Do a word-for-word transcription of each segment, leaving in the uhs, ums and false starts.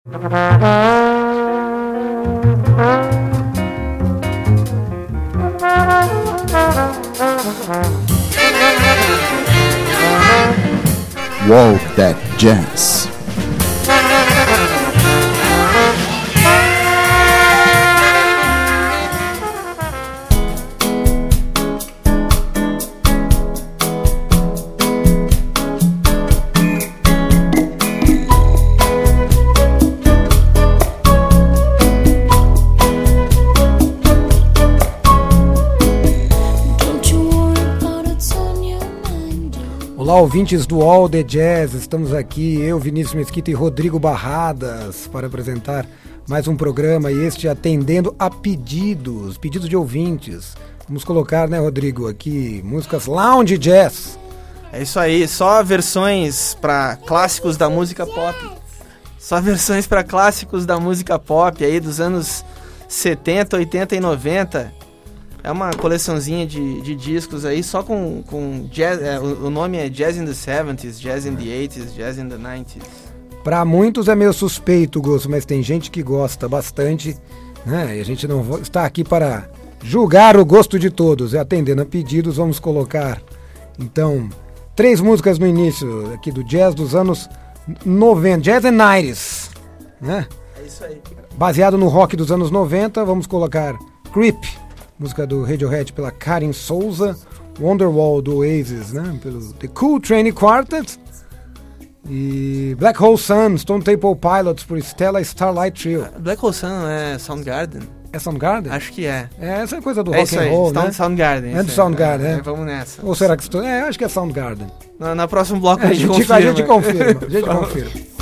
Walk That Jazz. Olá, ouvintes do All The Jazz, estamos aqui, eu, Vinícius Mesquita e Rodrigo Barradas, para apresentar mais um programa, e este atendendo a pedidos, pedidos de ouvintes. Vamos colocar, né, Rodrigo, aqui músicas lounge jazz. É isso aí, só versões para clássicos da música pop. Só versões para clássicos da música pop aí dos anos setenta, oitenta e noventa. É uma coleçãozinha de, de discos aí, só com, com jazz, é, o, o nome é Jazz in the seventies, Jazz in the eighties, Jazz in the nineties. Para muitos é meio suspeito o gosto, mas tem gente que gosta bastante, né? E a gente não está aqui para julgar o gosto de todos, é atendendo a pedidos. Vamos colocar, então, três músicas no início aqui do jazz dos anos noventa, Jazz and nineties, né? É isso aí. Baseado no rock dos anos noventa, vamos colocar Creep, música do Radiohead pela Karin Souza, Wonderwall do Oasis, né, pelo The Coltrane Quartet, e Black Hole Sun, Stone Temple Pilots por Stella Starlight Trio. Black Hole Sun é Soundgarden? É Soundgarden? Acho que é. É, essa é coisa do é rock and roll, Sound, né? Soundgarden. É do Soundgarden, é. é. Vamos nessa. Ou será que... Estou... É, acho que é Soundgarden. Na, na próxima bloco é, a gente confirma. A gente confirma, a gente confirma.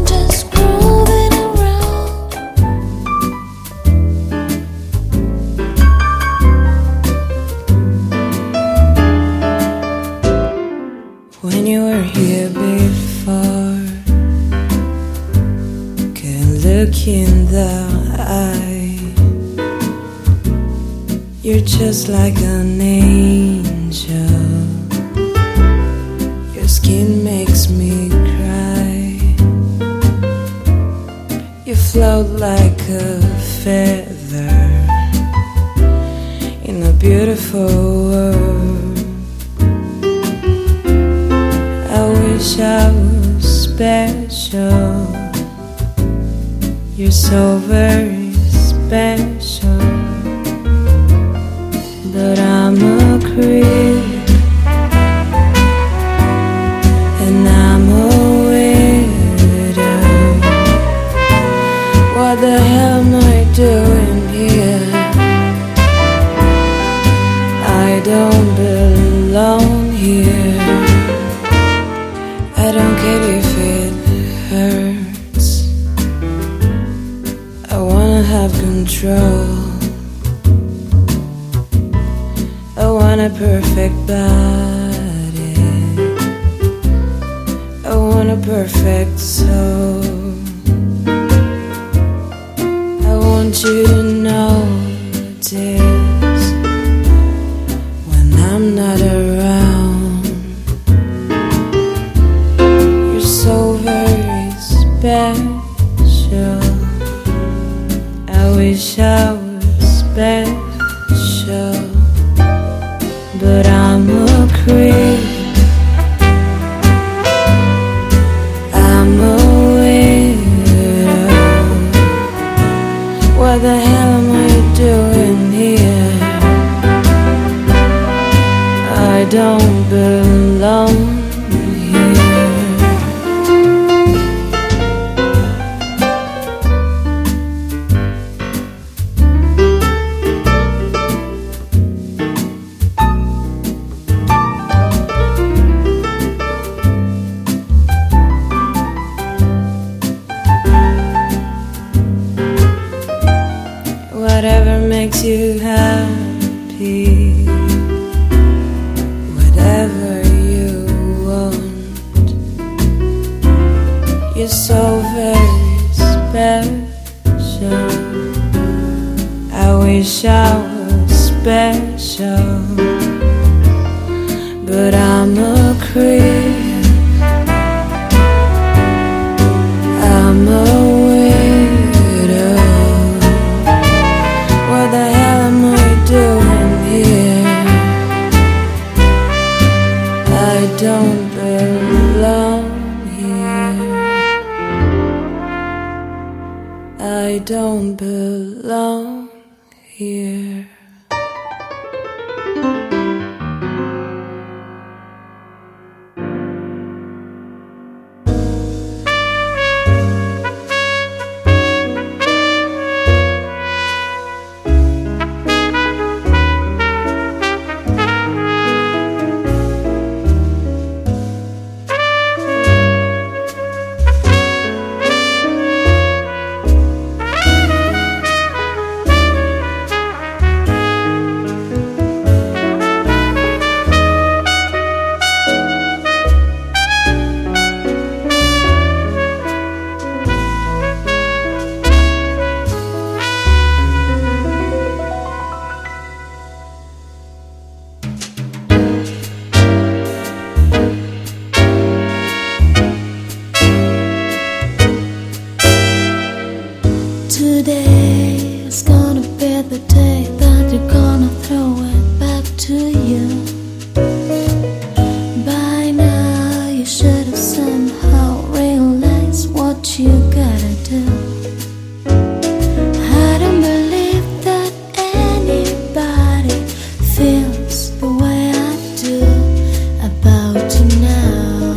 When you were here before, can look in the eye. You're just like an angel. Your skin makes me cry. You float like a feather in a beautiful world. I wish I was special. You're so very special. But I'm a creep, and I'm a widow. What the hell am I doing here? I don't belong here. I don't care if it hurts. I wanna have control. I want a perfect body. I want a perfect soul. I want you to notice when I'm not around. You're so very special. I wish I was special. But I'm a creep. I'm a widow. What the hell am I doing here? I don't belong makes you happy, whatever you want. You're so very special. I wish I was special, but I'm a creep. I'm a I don't belong here. Today is gonna be the day that you're gonna throw it back to you. By now you should have somehow realized what you gotta do. I don't believe that anybody feels the way I do about you now.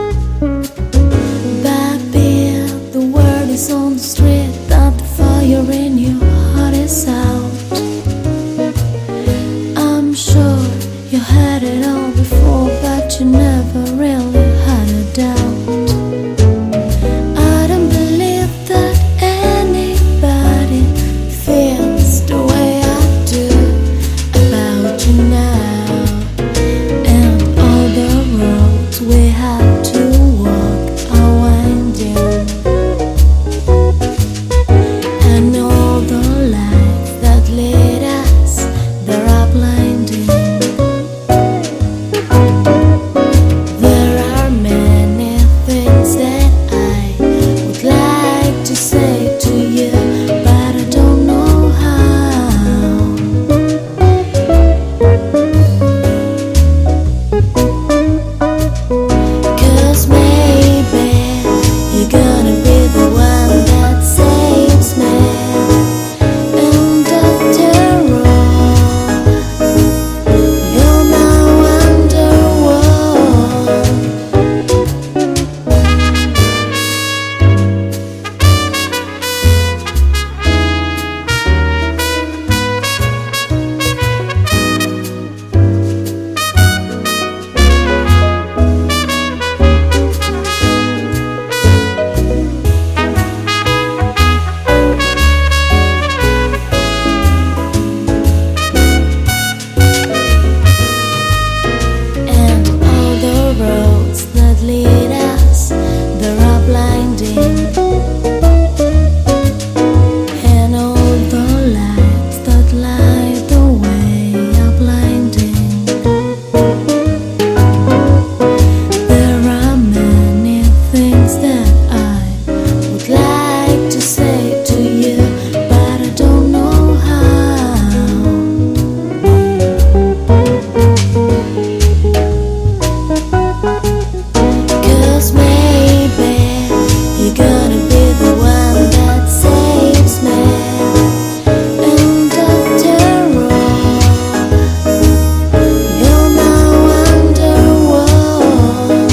Back then the word is on the street, fire in your heart is out. I'm sure you had it all before, but you never really had a doubt. I don't believe that anybody feels the way I do about you now. And all the roads we had to walk are winding. And all the lights that lead us, they're all blinding. There are many things that I would like to say to you, but I don't know how. 'Cause maybe you're gonna be the one that saves me. And after all, you're my wonderwall. And all the roads that lead us, they're all blinding. And all the lights that light the way are blinding. There are many things that I would like to say to you, but I don't know how. 'Cause maybe you're gonna be the one that saves me. And after all, you're my wonderwall.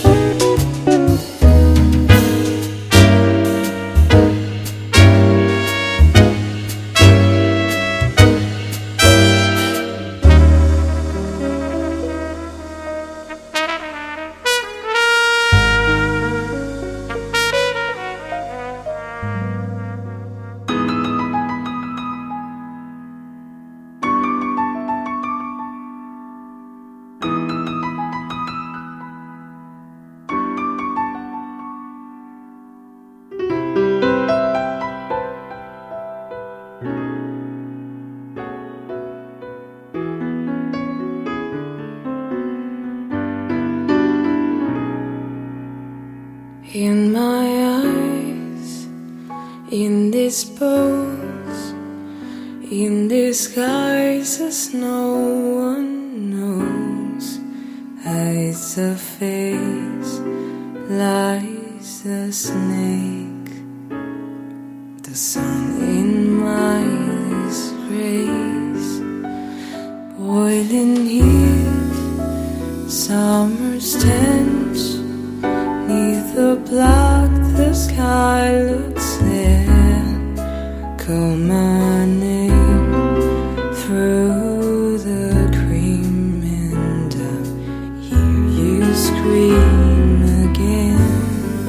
In my eyes, in this pose, in disguises no one knows, hides a face, lies a snake. The sun in my disgrace, boiling heat, summer's tense, neath the black the sky looks thin. Call my name through the cream and I hear you scream again.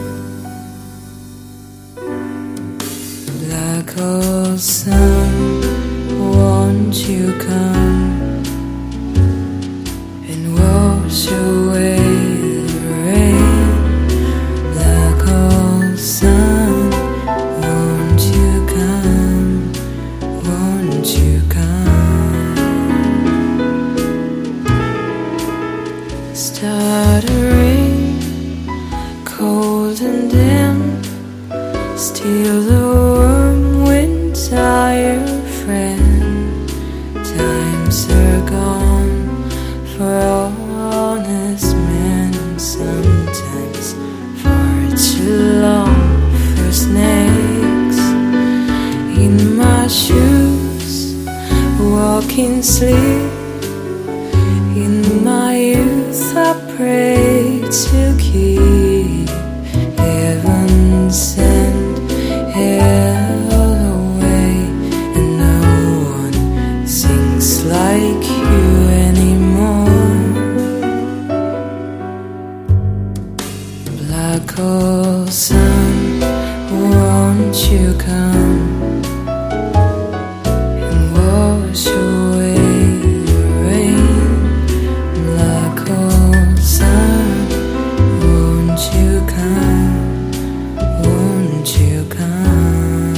Black hole sun, won't you come and wash away the rain? Black hole sun, won't you come, won't you come? Stuttering, cold and dim, still the warm wind tired friend. Times are gone for honest men, and sometimes far too long for snakes. In my shoes, walking sleep. In my youth I pray to keep heaven sent hell away, and no one sings like you anymore. Black hole sun, won't you come and wash away the rain? Black hole sun, won't you come, won't you come?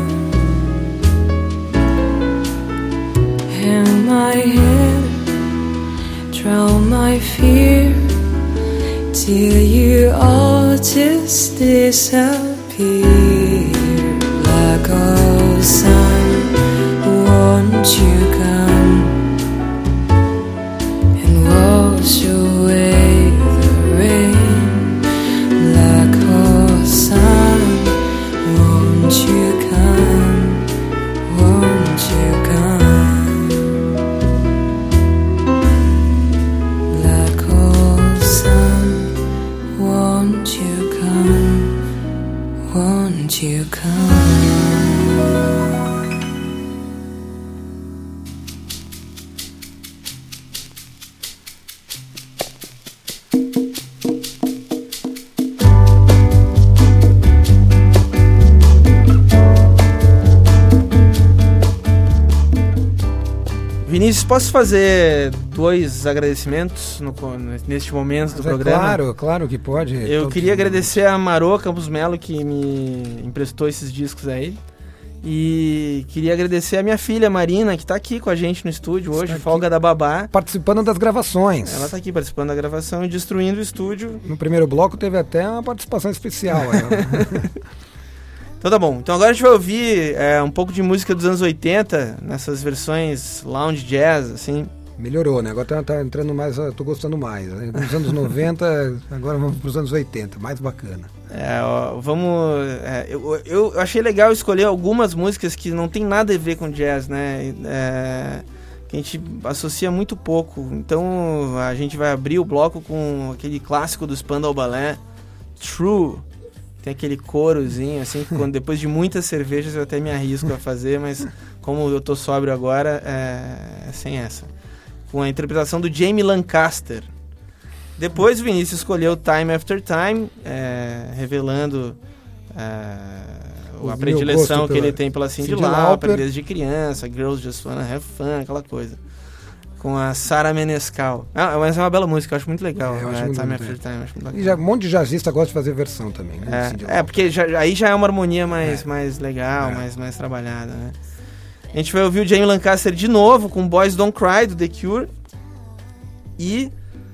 Hang my head, drown my fear, till you all just disappear. Black hole sun, won't you come and wash away the rain? Black hole sun, won't you come, won't you come? Black hole sun, won't you come, won't you come? Vinícius, posso fazer dois agradecimentos no, neste momento do Mas é programa? claro, claro que pode. Eu Todos queria os- agradecer a Marô Campos Melo, que me emprestou esses discos aí. E queria agradecer a minha filha, Marina, que está aqui com a gente no estúdio hoje, aqui. folga da babá. Participando das gravações. Ela está aqui participando da gravação e destruindo o estúdio. No primeiro bloco teve até uma participação especial. Ela. Então tá bom. Então agora a gente vai ouvir é, um pouco de música dos anos oitenta, nessas versões lounge jazz, assim. Melhorou, né? Agora tá, tá entrando mais, eu tô gostando mais. Né? Nos anos noventa, agora vamos pros anos oitenta, mais bacana. É, ó, vamos... é, eu, eu achei legal escolher algumas músicas que não tem nada a ver com jazz, né? É, que a gente associa muito pouco. Então a gente vai abrir o bloco com aquele clássico do Spandau Ballet, True. Tem aquele corozinho, assim, que quando, depois de muitas cervejas eu até me arrisco a fazer, mas como eu tô sóbrio agora, é, é sem essa. Com a interpretação do Jamie Lancaster. Depois o Vinícius escolheu Time After Time, é, revelando é, O a meu predileção gosto que ele pela tem pela Cyndi Cyndi Lauper Lauper. desde criança, Girls Just Wanna Have Fun, aquela coisa. Com a Sarah Menescal. Ah, mas é uma bela música, eu acho muito legal. É, eu acho é, muito Time bonito, After é. Time, acho muito legal. E já, um monte de jazzista gosta de fazer versão também. Né? do Cyndi É, é Lauper. porque já, aí já é uma harmonia mais, É. mais legal, É. mais, mais trabalhada, né? A gente vai ouvir o Jamie Lancaster de novo com Boys Don't Cry, do The Cure. E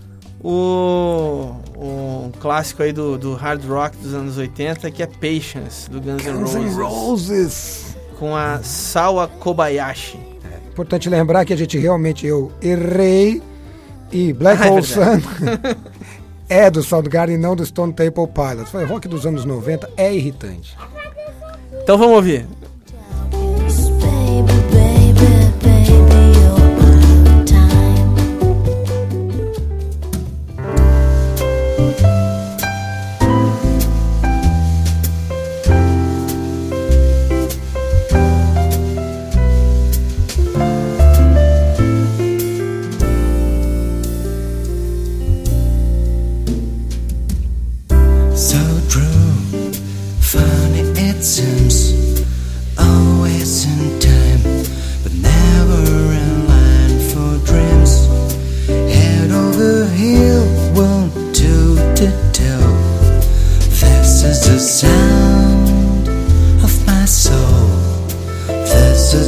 o, o um clássico aí do, do hard rock dos anos oitenta, que é Patience, do Guns N' Guns N' Roses. Roses. Com a Sawa Kobayashi. Importante lembrar que a gente realmente, eu errei, e Black Ah, é Hole verdade. Sun é do Soundgarden e não do Stone Temple Pilots. Foi rock dos anos noventa, é irritante. Então vamos ouvir.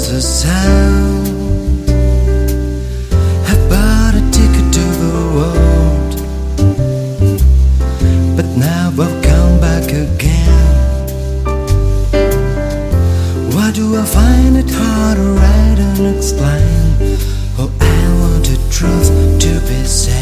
there's a sound. I bought a ticket to the world, but now I've come back again. Why do I find it hard to write and explain? Oh, I wanted truth to be said.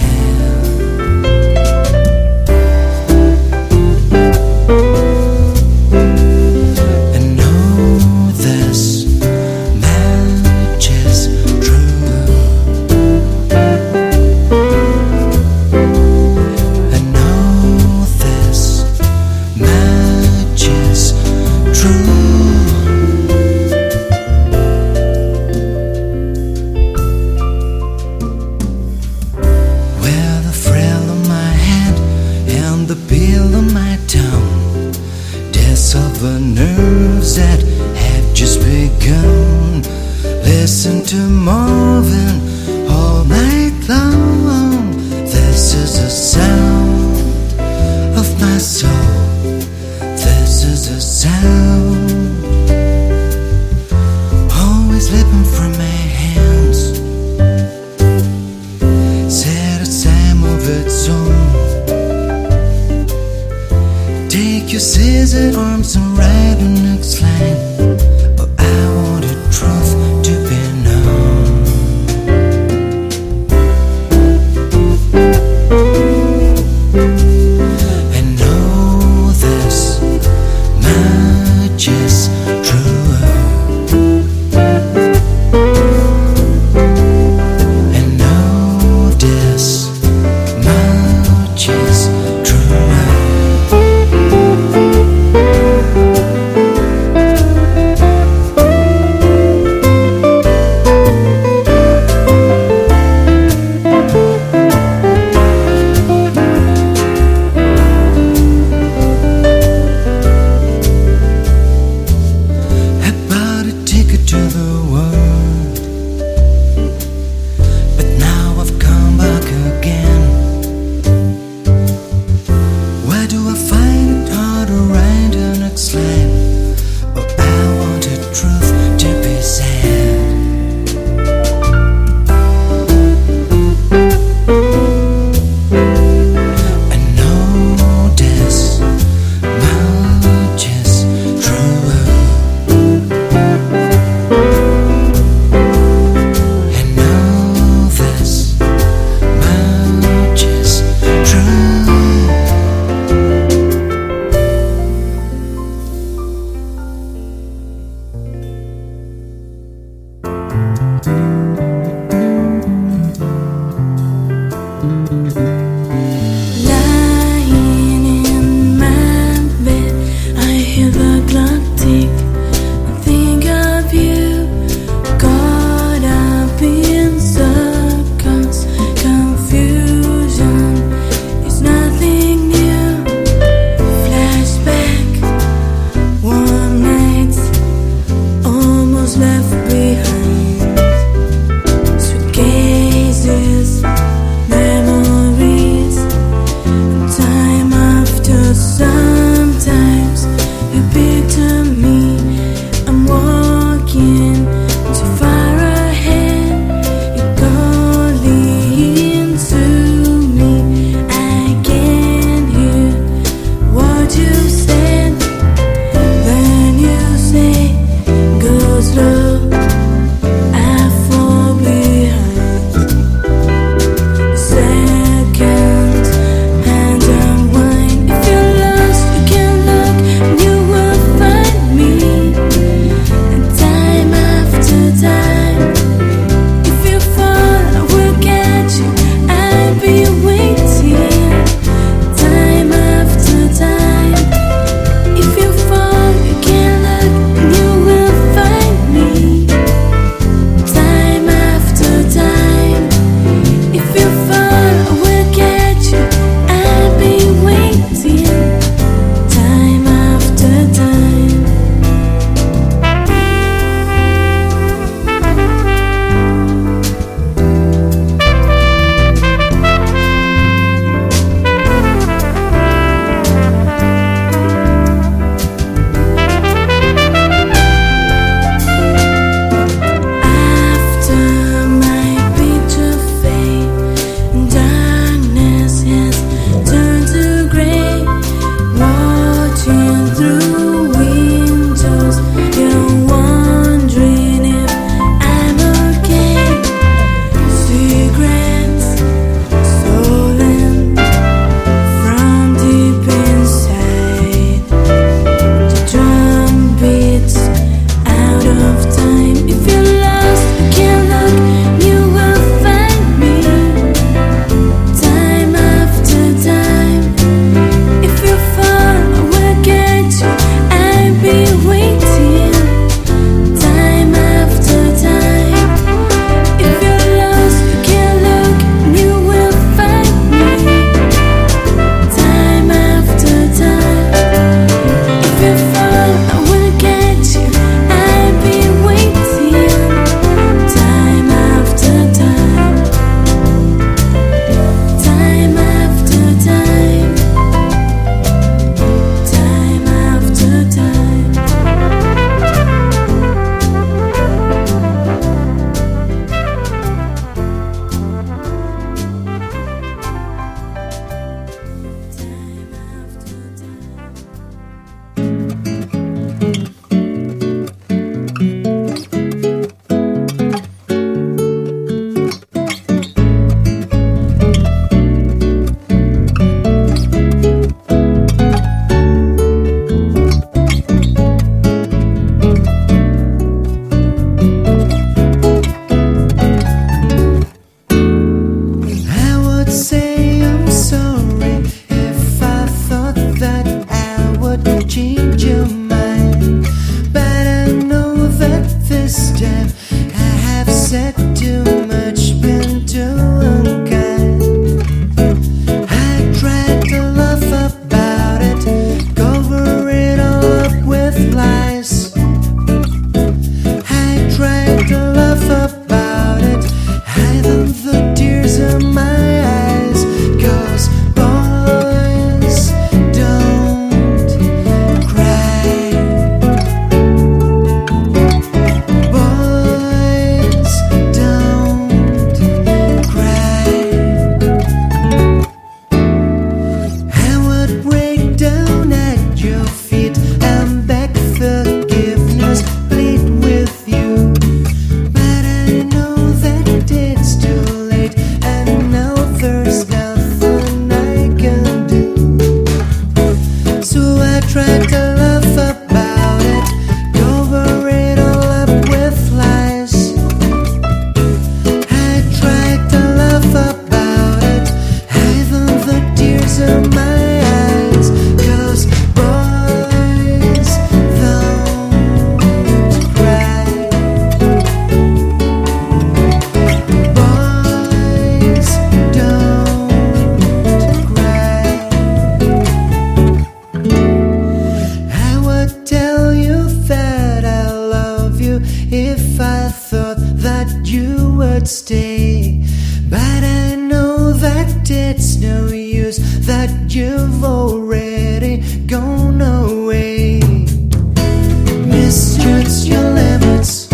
stay. But I know that it's no use, that you've already gone away. Misjudged your limits,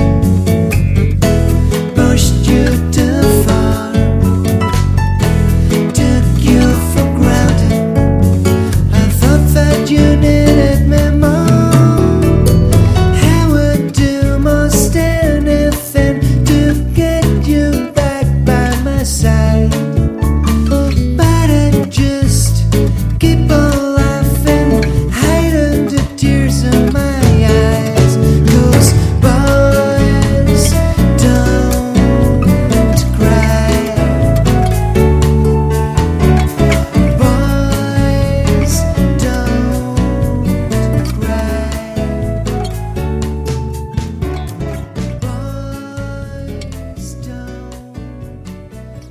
pushed you too far, took you for granted. I thought that you needed me more. I would do most anything to get you back by my side. But I just keep on laughing, hiding the tears in my eyes. 'Cause boys don't cry. Boys don't cry. Boys don't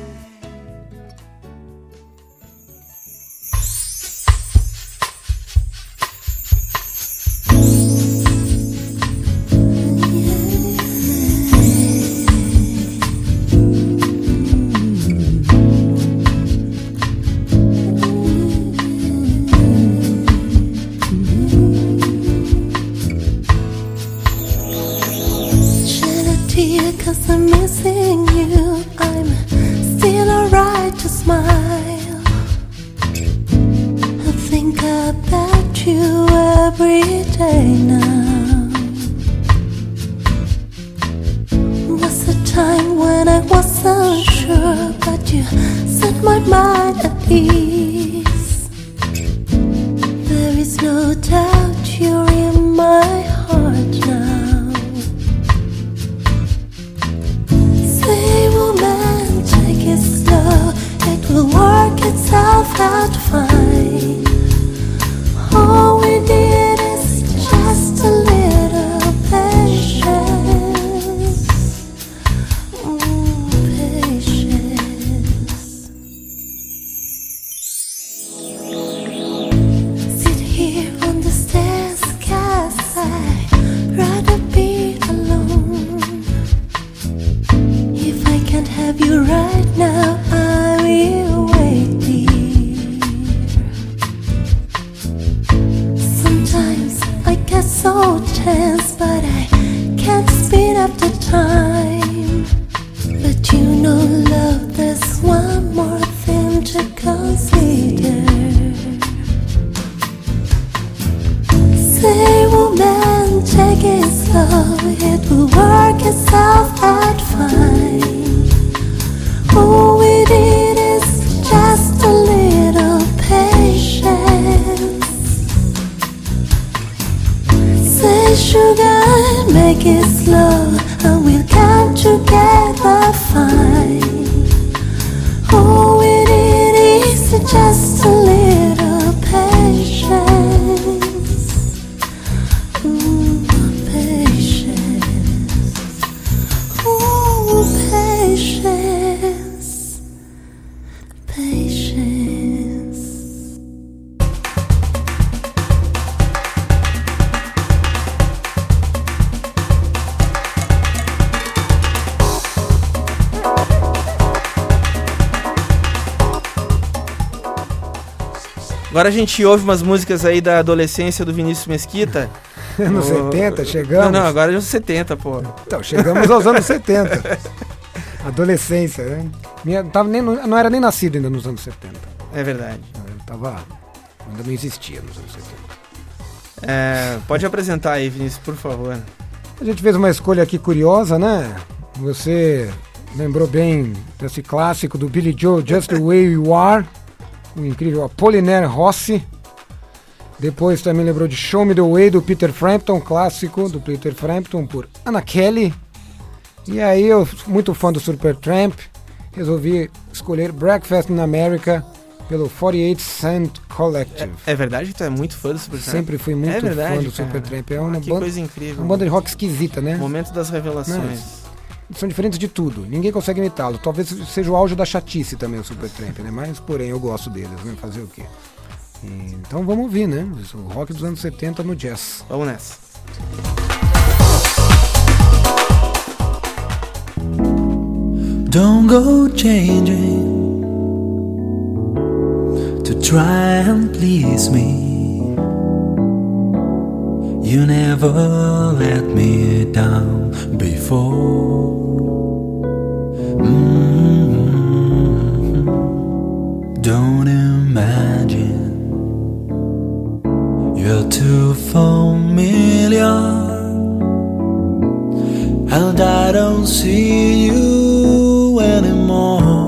Shed a tear 'cause I'm missing you. I'm still alright to smile. I think about you every day now. Was a time when I wasn't sure, but you set my mind at ease. There is no doubt you're in my heart now. Say, woman, take it slow. It will work itself out fine. All we need is just a little patience. Mm, patience. Sit here on the stairs 'cause I'd rather be alone. If I can't have you right now, I will wait, dear. Sometimes I get so tense, but I can't speed up the time. But you know, love, there's one more thing to consider. Say, woman, take it slow. It will work itself out fine. All we need is just a little patience. Say, sugar, make it slow, and we'll come together fine. All we need is just a little patience. Ooh, patience. Ooh, patience. Patience. Agora a gente ouve umas músicas aí da adolescência do Vinícius Mesquita. Anos O- setenta, chegamos. Não, não, agora é os setenta, pô. Então, chegamos aos anos setenta. Adolescência, né? Minha, tava nem, não era nem nascido ainda nos anos setenta. É verdade. Eu tava, ainda não existia nos anos setenta. É, pode apresentar aí, Vinícius, por favor. A gente fez uma escolha aqui curiosa, né? Você lembrou bem desse clássico do Billy Joel, Just the Way You Are, o incrível Apollinaire Rossi. Depois também lembrou de Show Me the Way, do Peter Frampton, clássico do Peter Frampton, por Anna Kelly. E aí, eu, muito fã do Supertramp, resolvi escolher Breakfast in America, pelo forty-eight Cent Collective. É, é verdade que tu é muito fã do Supertramp? Sempre fui muito é verdade, fã do cara. Supertramp. É uma que banda, coisa incrível. uma banda de rock esquisita, né? Momento das revelações. São diferentes de tudo, ninguém consegue imitá-lo. Talvez seja o auge da chatice também o Supertramp, né? Mas, porém, eu gosto deles, né? Fazer o quê? E, então vamos ouvir, né? O rock dos anos setenta no jazz. Vamos nessa. Don't go changing to try and please me. You never let me down before. Mm-hmm. Don't imagine you're too familiar, and I don't see you anymore.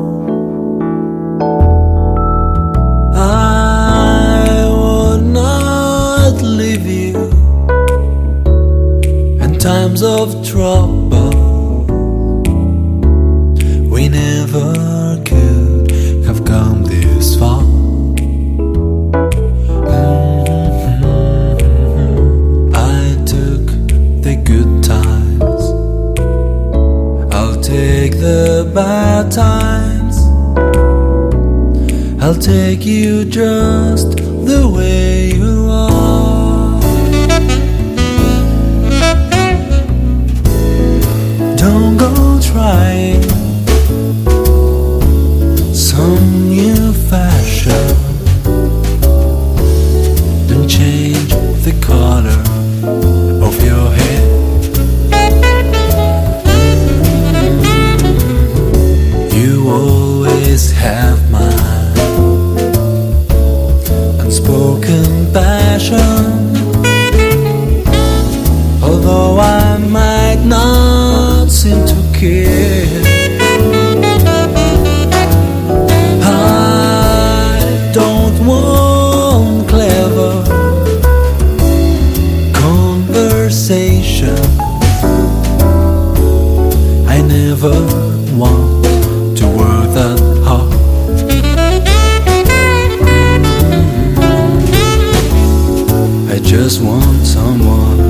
I would not leave you in times of trouble. We never could have come this far. Mm-hmm. I took the good times, I'll take the bad times. I'll take you just the way you are. Don't go trying some new fashion. Don't change the color of your hair. You always have my unspoken passion. Although I might not seem to care, I don't want clever conversation. I never want to work that hard. I just want someone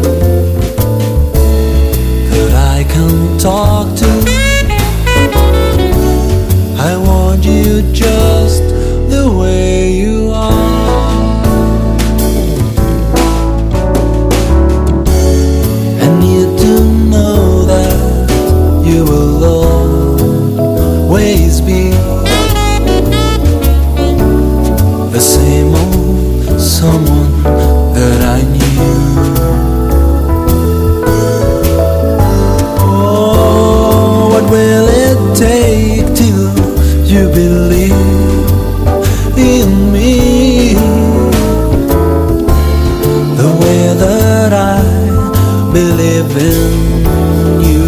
that I can talk to. I want you just the way you are. I need to know that you will always be the same old someone that I knew. Oh, what will it take till you believe in me the way that I believe in you?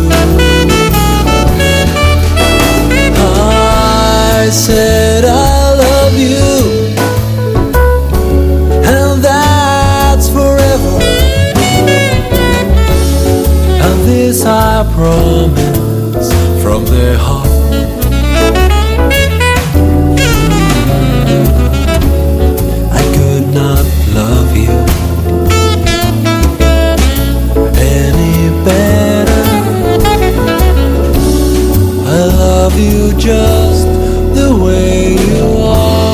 I said I love you, and that's forever, and this I promise from the heart. I could not love you any better. I love you just the way you are.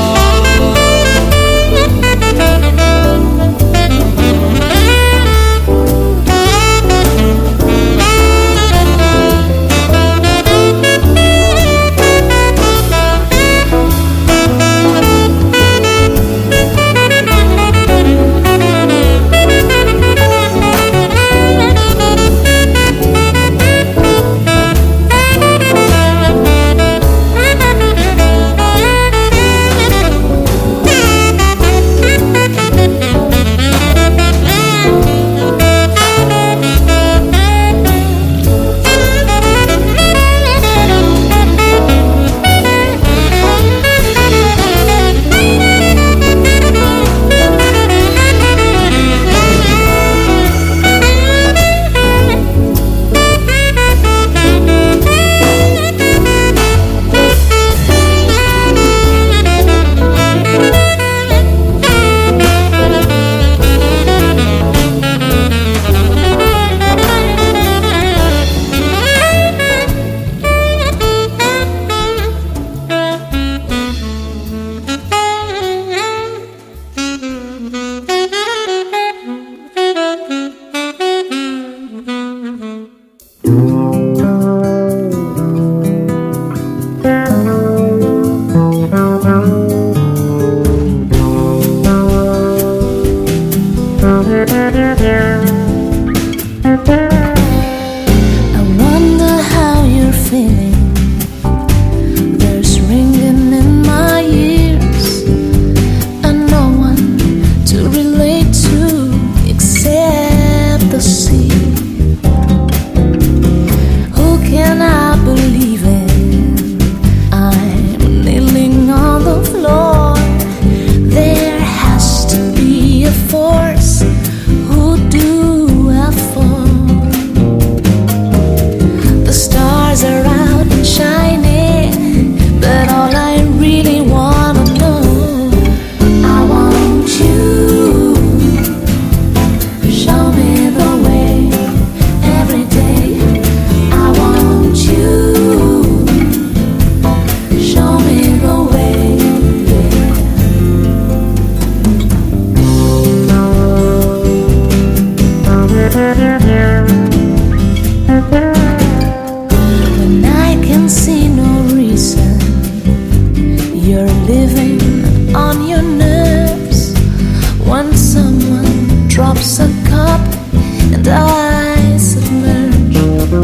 When I can see no reason, you're living on your nerves. When someone drops a cup and I submerge,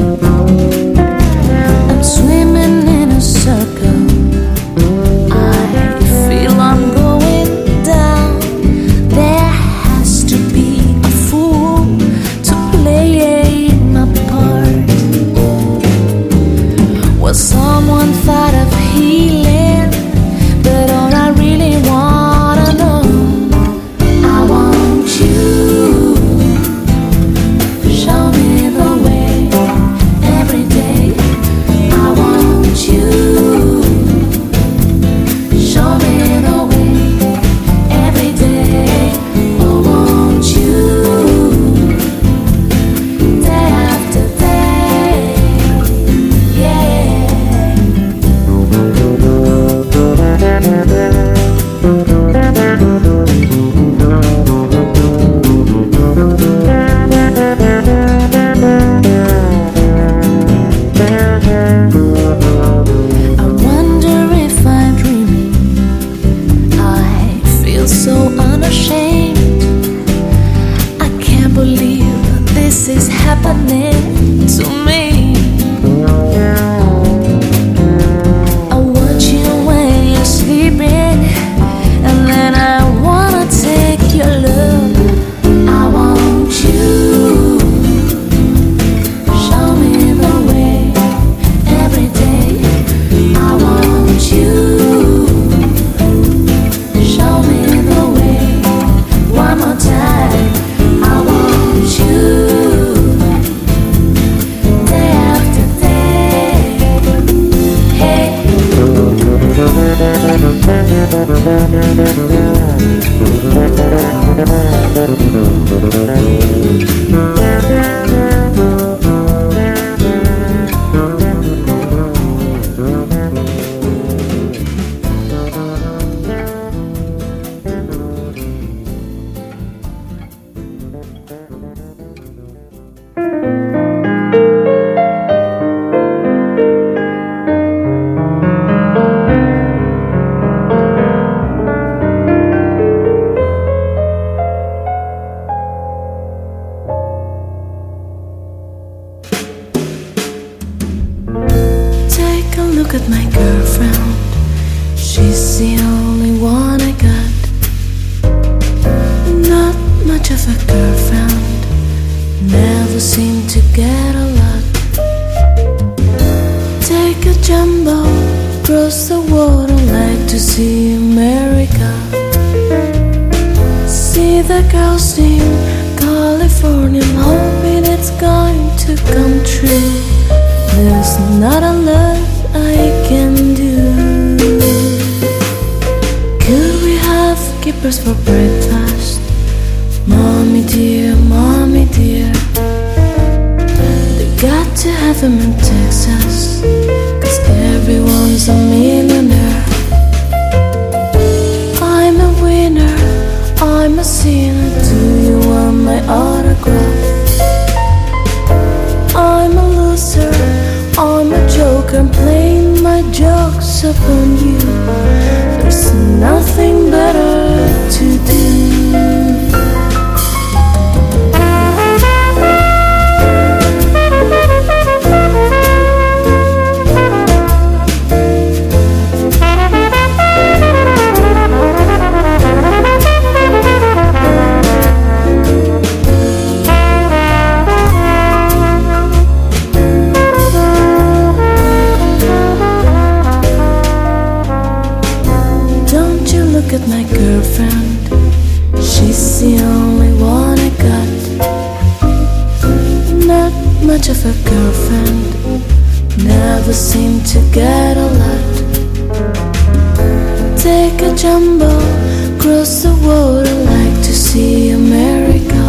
I'm swimming in a circle. I feel I'm going down. There has to be a fool to play my part. Was someone thought of healing? But all I really wanna know, I want you. Show me the way every day. I want you. Show me the way every day. I want you. Day after day, yeah. I wonder if I'm dreaming. I feel so unashamed. I can't believe this is happening to me. I watch you when you're sleeping, and then I wanna take your love. I want you. Show me the way every day. I want you. Show me the way one more time. I want you. Day after day. Hey. Take a look at my girlfriend. She's the only one I got. Not much of a girlfriend. Never seem to get a lot. Take a jumbo, cross the water, like to see America. See the girls in California, I'm hoping it's going to come true. There's not a lot I can do. Could we have keepers for breakfast? Mommy dear, mommy dear. They got to have them in Texas, 'cause everyone's a millionaire. I'm a winner, I'm a sinner. Do you want my autograph? I'm a loser, I'm a joker, I'm playing my jokes upon you. There's nothing better to do. Look at my girlfriend, she's the only one I got. Not much of a girlfriend, never seem to get a lot. Take a jumbo, cross the water, like to see America.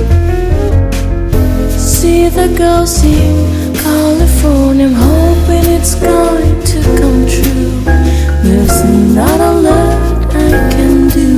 See the girls in California, I'm hoping it's going to come true. There's not a lot I can do.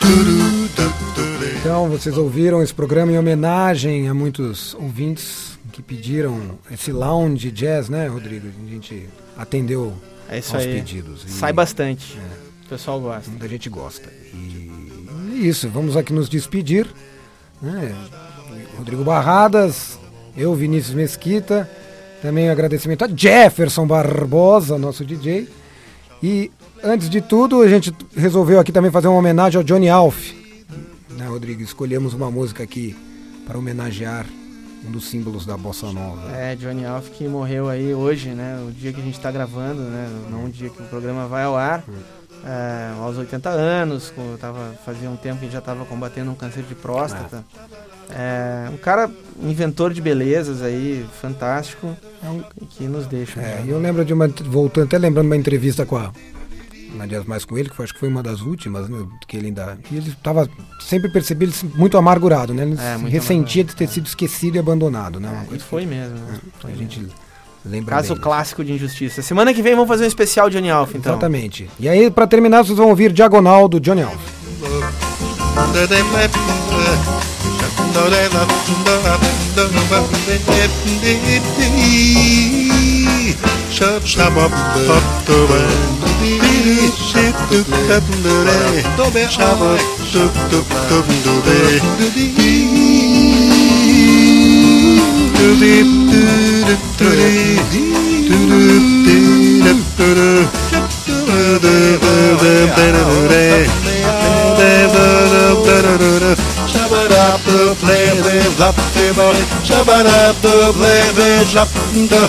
Então, vocês ouviram esse programa em homenagem a muitos ouvintes que pediram esse lounge jazz, né, Rodrigo? A gente atendeu É isso aos aí. pedidos. E Sai bastante. O pessoal gosta. muita gente gosta. E é isso, vamos aqui nos despedir. Né? Rodrigo Barradas, eu, Vinícius Mesquita. Também um agradecimento a Jefferson Barbosa, nosso D J. E antes de tudo, a gente resolveu aqui também fazer uma homenagem ao Johnny Alf. Né, Rodrigo? Escolhemos uma música aqui para homenagear um dos símbolos da Bossa Nova. É, Johnny Alf que morreu aí hoje, né? O dia que a gente tá gravando, né? Não o dia que o programa vai ao ar. É, aos oitenta anos, eu tava, fazia um tempo que já estava combatendo um câncer de próstata. É, um cara inventor de belezas aí, fantástico, É um- que nos deixa. É, né? e eu lembro de uma, voltando, até lembrando uma entrevista com a na Jazz Mais com ele, que foi, acho que foi uma das últimas, né, que ele ainda, e ele estava, sempre percebi ele muito amargurado, né, ele É, se muito ressentia amargurado, de ter sido esquecido e abandonado, né, uma É, e coisa foi mesmo. Né? que Foi a mesmo. gente lembra Caso bem. clássico de injustiça. Semana que vem vamos fazer um especial Johnny Alf, então. Exatamente. E aí, pra terminar, vocês vão ouvir Diagonal do Johnny Alf.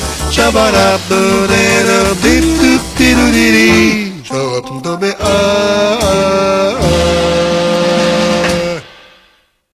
Shabba